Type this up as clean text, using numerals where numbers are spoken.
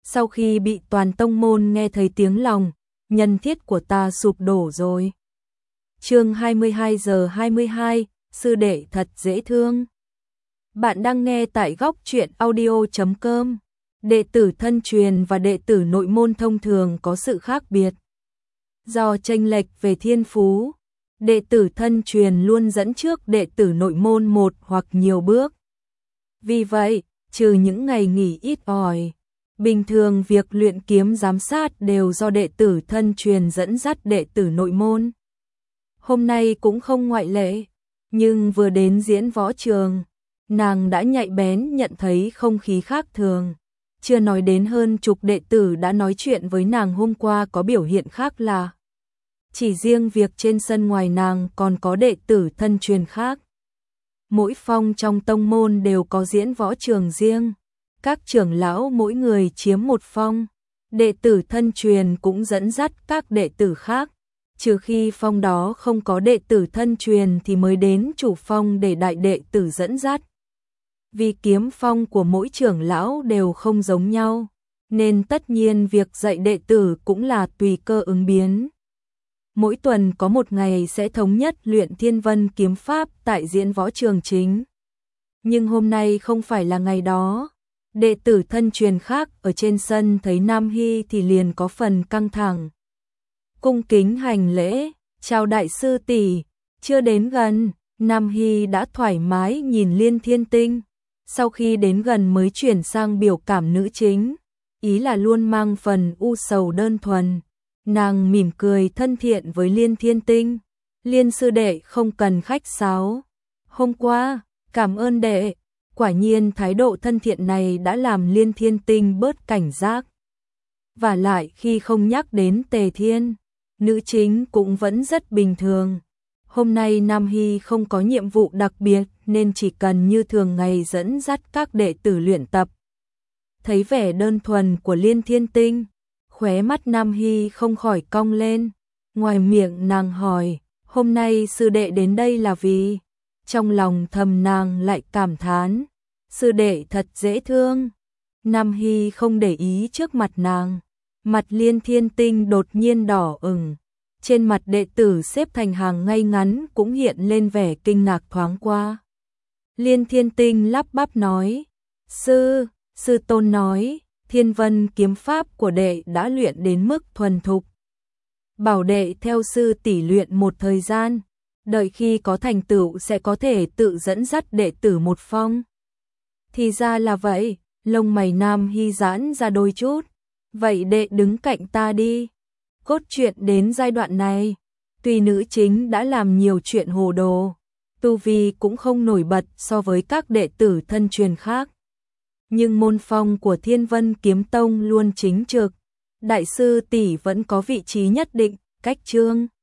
Sau khi bị toàn tông môn nghe thấy tiếng lòng, nhân thiết của ta sụp đổ rồi. Chương 22 giờ 22, sư đệ thật dễ thương. Bạn đang nghe tại góc truyện audio.com. Đệ tử thân truyền và đệ tử nội môn thông thường có sự khác biệt. Do chênh lệch về thiên phú, đệ tử thân truyền luôn dẫn trước đệ tử nội môn một hoặc nhiều bước. Vì vậy, trừ những ngày nghỉ ít ỏi, bình thường việc luyện kiếm giám sát đều do đệ tử thân truyền dẫn dắt đệ tử nội môn. Hôm nay cũng không ngoại lệ, nhưng vừa đến diễn võ trường, nàng đã nhạy bén nhận thấy không khí khác thường. Chưa nói đến hơn chục đệ tử đã nói chuyện với nàng hôm qua có biểu hiện khác lạ. Chỉ riêng việc trên sân ngoài nàng còn có đệ tử thân truyền khác. Mỗi phong trong tông môn đều có diễn võ trường riêng. Các trưởng lão mỗi người chiếm một phong. Đệ tử thân truyền cũng dẫn dắt các đệ tử khác. Trừ khi phong đó không có đệ tử thân truyền thì mới đến chủ phong để đại đệ tử dẫn dắt. Vì kiếm phong của mỗi trưởng lão đều không giống nhau, nên tất nhiên việc dạy đệ tử cũng là tùy cơ ứng biến. Mỗi tuần có một ngày sẽ thống nhất luyện thiên vân kiếm pháp tại diễn võ trường chính. Nhưng hôm nay không phải là ngày đó. Đệ tử thân truyền khác ở trên sân thấy Nam Hy thì liền có phần căng thẳng. Cung kính hành lễ, chào đại sư tỷ. Chưa đến gần, Nam Hy đã thoải mái nhìn Liên Thiên Tinh. Sau khi đến gần mới chuyển sang biểu cảm nữ chính, ý là luôn mang phần u sầu đơn thuần. Nàng mỉm cười thân thiện với Liên Thiên Tinh. Liên sư đệ không cần khách sáo. Hôm qua, cảm ơn đệ. Quả nhiên thái độ thân thiện này đã làm Liên Thiên Tinh bớt cảnh giác. Và lại khi không nhắc đến Tề Thiên, nữ chính cũng vẫn rất bình thường. Hôm nay Nam Hy không có nhiệm vụ đặc biệt nên chỉ cần như thường ngày dẫn dắt các đệ tử luyện tập. Thấy vẻ đơn thuần của Liên Thiên Tinh, khóe mắt Nam Hy không khỏi cong lên. Ngoài miệng nàng hỏi, hôm nay sư đệ đến đây là vì? Trong lòng thầm nàng lại cảm thán, sư đệ thật dễ thương. Nam Hy không để ý trước mặt nàng, mặt Liên Thiên Tinh đột nhiên đỏ ửng. Trên mặt đệ tử xếp thành hàng ngay ngắn cũng hiện lên vẻ kinh ngạc thoáng qua. Liên Thiên Tinh lắp bắp nói, sư tôn nói, thiên vân kiếm pháp của đệ đã luyện đến mức thuần thục. Bảo đệ theo sư tỷ luyện một thời gian, đợi khi có thành tựu sẽ có thể tự dẫn dắt đệ tử một phong. Thì ra là vậy, lông mày Nam Hy giãn ra đôi chút. Vậy đệ đứng cạnh ta đi. Cốt truyện đến giai đoạn này, tuy nữ chính đã làm nhiều chuyện hồ đồ, tu vi cũng không nổi bật so với các đệ tử thân truyền khác. Nhưng môn phong của Thiên Vân Kiếm Tông luôn chính trực, đại sư tỷ vẫn có vị trí nhất định, cách chương